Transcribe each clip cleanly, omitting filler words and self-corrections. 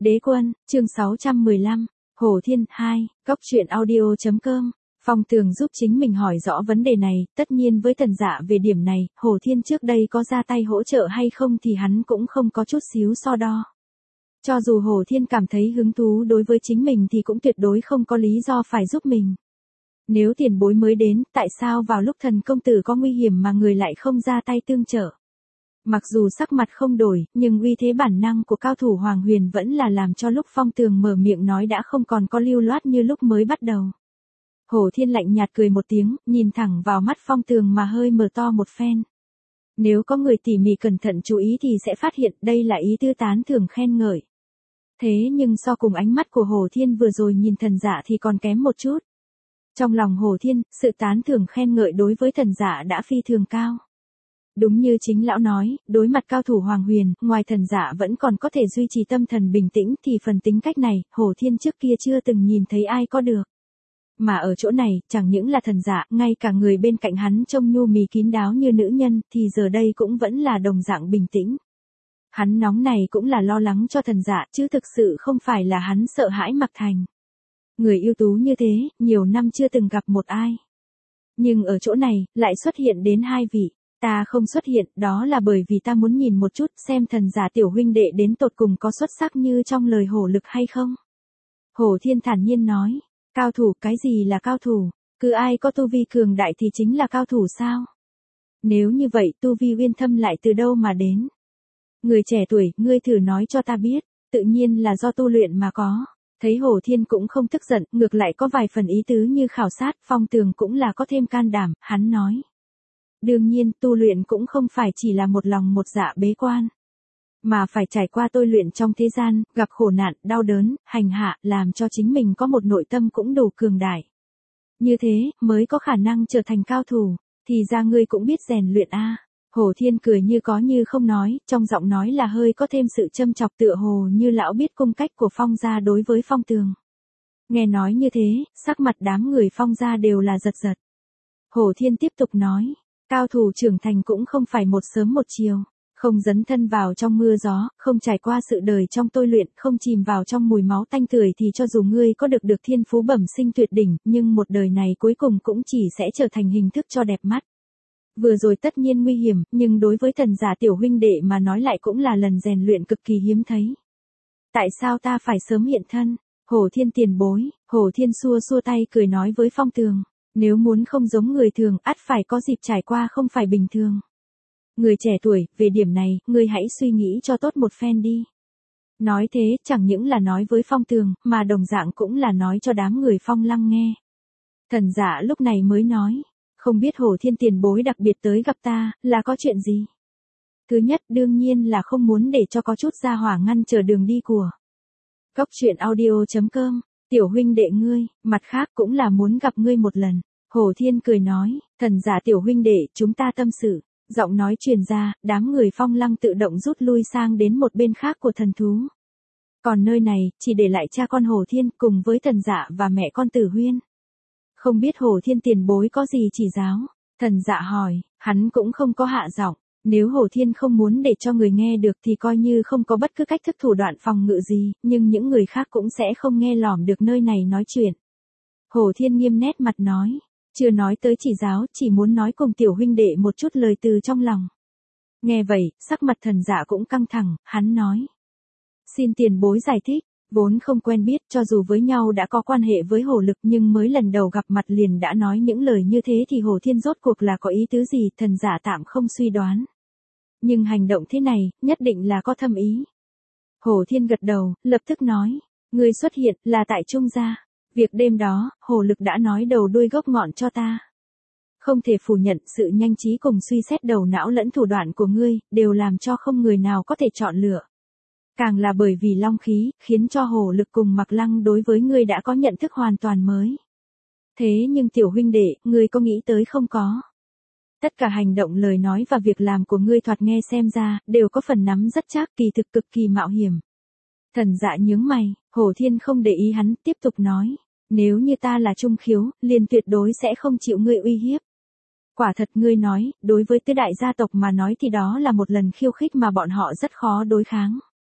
Đế quân, chương 615, Hồ Thiên 2, Cóc truyện audio.com. Phong Tường giúp chính mình hỏi rõ vấn đề này, tất nhiên với Tần Dạ về điểm này, Hồ Thiên trước đây có ra tay hỗ trợ hay không thì hắn cũng không có chút xíu so đo. Cho dù Hồ Thiên cảm thấy hứng thú đối với chính mình thì cũng tuyệt đối không có lý do phải giúp mình. Nếu tiền bối mới đến, tại sao vào lúc thần công tử có nguy hiểm mà người lại không ra tay tương trợ? Mặc dù sắc mặt không đổi, nhưng uy thế bản năng của cao thủ Hoàng Huyền vẫn là làm cho lúc Phong Tường mở miệng nói đã không còn có lưu loát như lúc mới bắt đầu. Hồ Thiên lạnh nhạt cười một tiếng, nhìn thẳng vào mắt Phong Tường mà hơi mở to một phen. Nếu có người tỉ mỉ cẩn thận chú ý thì sẽ phát hiện đây là ý tư tán thưởng khen ngợi. Thế nhưng so cùng ánh mắt của Hồ Thiên vừa rồi nhìn Thần Dạ thì còn kém một chút. Trong lòng Hồ Thiên, sự tán thưởng khen ngợi đối với Thần Dạ đã phi thường cao. Đúng như chính lão nói, đối mặt cao thủ Hoàng Huyền, ngoài Thần Dạ vẫn còn có thể duy trì tâm thần bình tĩnh thì phần tính cách này, Hồ Thiên trước kia chưa từng nhìn thấy ai có được. Mà ở chỗ này, chẳng những là Thần Dạ, ngay cả người bên cạnh hắn trông nhu mì kín đáo như nữ nhân, thì giờ đây cũng vẫn là đồng dạng bình tĩnh. Hắn nóng này cũng là lo lắng cho Thần Dạ, chứ thực sự không phải là hắn sợ hãi Mạc Thành. Người ưu tú như thế, nhiều năm chưa từng gặp một ai. Nhưng ở chỗ này, lại xuất hiện đến hai vị. Ta không xuất hiện, đó là bởi vì ta muốn nhìn một chút xem Thần Dạ tiểu huynh đệ đến tột cùng có xuất sắc như trong lời hổ lực hay không. Hồ Thiên thản nhiên nói, cao thủ, cái gì là cao thủ? Cứ ai có tu vi cường đại thì chính là cao thủ sao? Nếu như vậy tu vi uyên thâm lại từ đâu mà đến? Người trẻ tuổi, ngươi thử nói cho ta biết, tự nhiên là do tu luyện mà có. Thấy Hồ Thiên cũng không tức giận, ngược lại có vài phần ý tứ như khảo sát, Phong Tường cũng là có thêm can đảm, hắn nói. Đương nhiên, tu luyện cũng không phải chỉ là một lòng một dạ bế quan, mà phải trải qua tôi luyện trong thế gian, gặp khổ nạn, đau đớn, hành hạ, làm cho chính mình có một nội tâm cũng đủ cường đại. Như thế, mới có khả năng trở thành cao thủ, thì ra ngươi cũng biết rèn luyện a. Hồ Thiên cười như có như không nói, trong giọng nói là hơi có thêm sự châm chọc tựa hồ như lão biết cung cách của Phong gia đối với Phong Tường. Nghe nói như thế, sắc mặt đám người Phong gia đều là giật giật. Hồ Thiên tiếp tục nói, cao thủ trưởng thành cũng không phải một sớm một chiều, không dấn thân vào trong mưa gió, không trải qua sự đời trong tôi luyện, không chìm vào trong mùi máu tanh tưởi thì cho dù ngươi có được thiên phú bẩm sinh tuyệt đỉnh, nhưng một đời này cuối cùng cũng chỉ sẽ trở thành hình thức cho đẹp mắt. Vừa rồi tất nhiên nguy hiểm, nhưng đối với Thần Dạ tiểu huynh đệ mà nói lại cũng là lần rèn luyện cực kỳ hiếm thấy. Tại sao ta phải sớm hiện thân? Hồ Thiên tiền bối, Hồ Thiên xua xua tay cười nói với Phong Tường, nếu muốn không giống người thường, ắt phải có dịp trải qua không phải bình thường. Người trẻ tuổi, về điểm này, ngươi hãy suy nghĩ cho tốt một phen đi. Nói thế, chẳng những là nói với Phong Tường, mà đồng dạng cũng là nói cho đám người Phong Lăng nghe. Thần Dạ lúc này mới nói, không biết Hồ Thiên tiền bối đặc biệt tới gặp ta, là có chuyện gì? Thứ nhất đương nhiên là không muốn để cho có chút gia hỏa ngăn trở đường đi của. Cóc truyện audio.com, tiểu huynh đệ ngươi, mặt khác cũng là muốn gặp ngươi một lần. Hồ Thiên cười nói, Thần Dạ tiểu huynh đệ, chúng ta tâm sự. Giọng nói truyền ra, đám người Phong Lăng tự động rút lui sang đến một bên khác của thần thú. Còn nơi này, chỉ để lại cha con Hồ Thiên cùng với Thần Dạ và mẹ con Tử Huyên. Không biết Hồ Thiên tiền bối có gì chỉ giáo? Thần Dạ hỏi, hắn cũng không có hạ giọng. Nếu Hồ Thiên không muốn để cho người nghe được thì coi như không có bất cứ cách thức thủ đoạn phòng ngự gì, nhưng những người khác cũng sẽ không nghe lỏm được nơi này nói chuyện. Hồ Thiên nghiêm nét mặt nói, chưa nói tới chỉ giáo, chỉ muốn nói cùng tiểu huynh đệ một chút lời từ trong lòng. Nghe vậy, sắc mặt Thần Dạ cũng căng thẳng, hắn nói. Xin tiền bối giải thích, vốn không quen biết, cho dù với nhau đã có quan hệ với Hồ Lực nhưng mới lần đầu gặp mặt liền đã nói những lời như thế thì Hồ Thiên rốt cuộc là có ý tứ gì, Thần Dạ tạm không suy đoán. Nhưng hành động thế này, nhất định là có thâm ý. Hồ Thiên gật đầu, lập tức nói, người xuất hiện là tại Trung gia. Việc đêm đó, Hồ Lực đã nói đầu đuôi gốc ngọn cho ta. Không thể phủ nhận sự nhanh trí cùng suy xét đầu não lẫn thủ đoạn của ngươi, đều làm cho không người nào có thể chọn lựa. Càng là bởi vì long khí, khiến cho Hồ Lực cùng Mạc Lăng đối với ngươi đã có nhận thức hoàn toàn mới. Thế nhưng tiểu huynh đệ, ngươi có nghĩ tới không có? Tất cả hành động lời nói và việc làm của ngươi thoạt nghe xem ra, đều có phần nắm rất chắc, kỳ thực cực kỳ mạo hiểm. Thần Dạ nhướng mày, Hồ Thiên không để ý hắn, tiếp tục nói, nếu như ta là Trung Khiếu, liền tuyệt đối sẽ không chịu ngươi uy hiếp. Quả thật ngươi nói, đối với tứ đại gia tộc mà nói thì đó là một lần khiêu khích mà bọn họ rất khó đối kháng.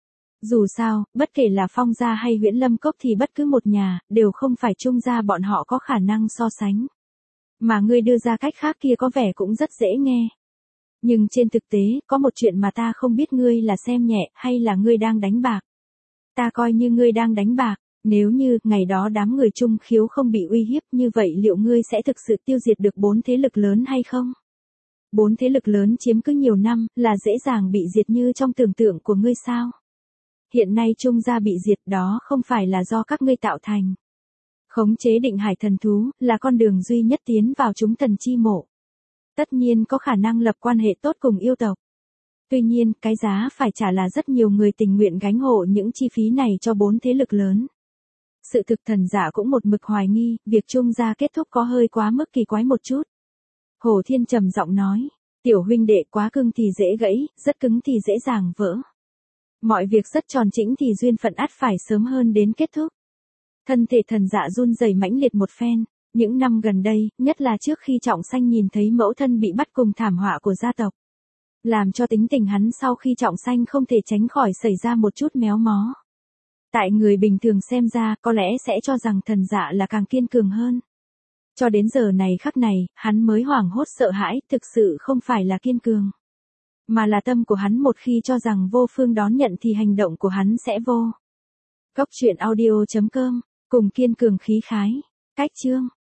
Dù sao, bất kể là Phong gia hay Huyễn Lâm Cốc thì bất cứ một nhà, đều không phải Trung gia bọn họ có khả năng so sánh. Mà ngươi đưa ra cách khác kia có vẻ cũng rất dễ nghe. Nhưng trên thực tế, có một chuyện mà ta không biết ngươi là xem nhẹ hay là ngươi đang đánh bạc. Ta coi như ngươi đang đánh bạc, nếu như ngày đó đám người Trung Khiếu không bị uy hiếp như vậy liệu ngươi sẽ thực sự tiêu diệt được 4 thế lực lớn hay không? 4 thế lực lớn chiếm cứ nhiều năm là dễ dàng bị diệt như trong tưởng tượng của ngươi sao? Hiện nay Trung gia bị diệt đó không phải là do các ngươi tạo thành. Khống chế định hải thần thú là con đường duy nhất tiến vào chúng thần chi mộ. Tất nhiên có khả năng lập quan hệ tốt cùng yêu tộc. Tuy nhiên, cái giá phải trả là rất nhiều người tình nguyện gánh hộ những chi phí này cho 4 thế lực lớn. Sự thực thần giả cũng một mực hoài nghi, việc Trung gia kết thúc có hơi quá mức kỳ quái một chút. Hồ Thiên trầm giọng nói, tiểu huynh đệ quá cứng thì dễ gãy, rất cứng thì dễ dàng vỡ. Mọi việc rất tròn chỉnh thì duyên phận ắt phải sớm hơn đến kết thúc. Thân thể thần dạ run rẩy mãnh liệt một phen, những năm gần đây, nhất là trước khi Trọng Sanh nhìn thấy mẫu thân bị bắt cùng thảm họa của gia tộc. Làm cho tính tình hắn sau khi Trọng Sanh không thể tránh khỏi xảy ra một chút méo mó. Tại người bình thường xem ra có lẽ sẽ cho rằng thần dạ là càng kiên cường hơn. Cho đến giờ này khắc này, hắn mới hoảng hốt sợ hãi, thực sự không phải là kiên cường. Mà là tâm của hắn một khi cho rằng vô phương đón nhận thì hành động của hắn sẽ vô. Góc truyện audio.com, cùng kiên cường khí khái, cách chương.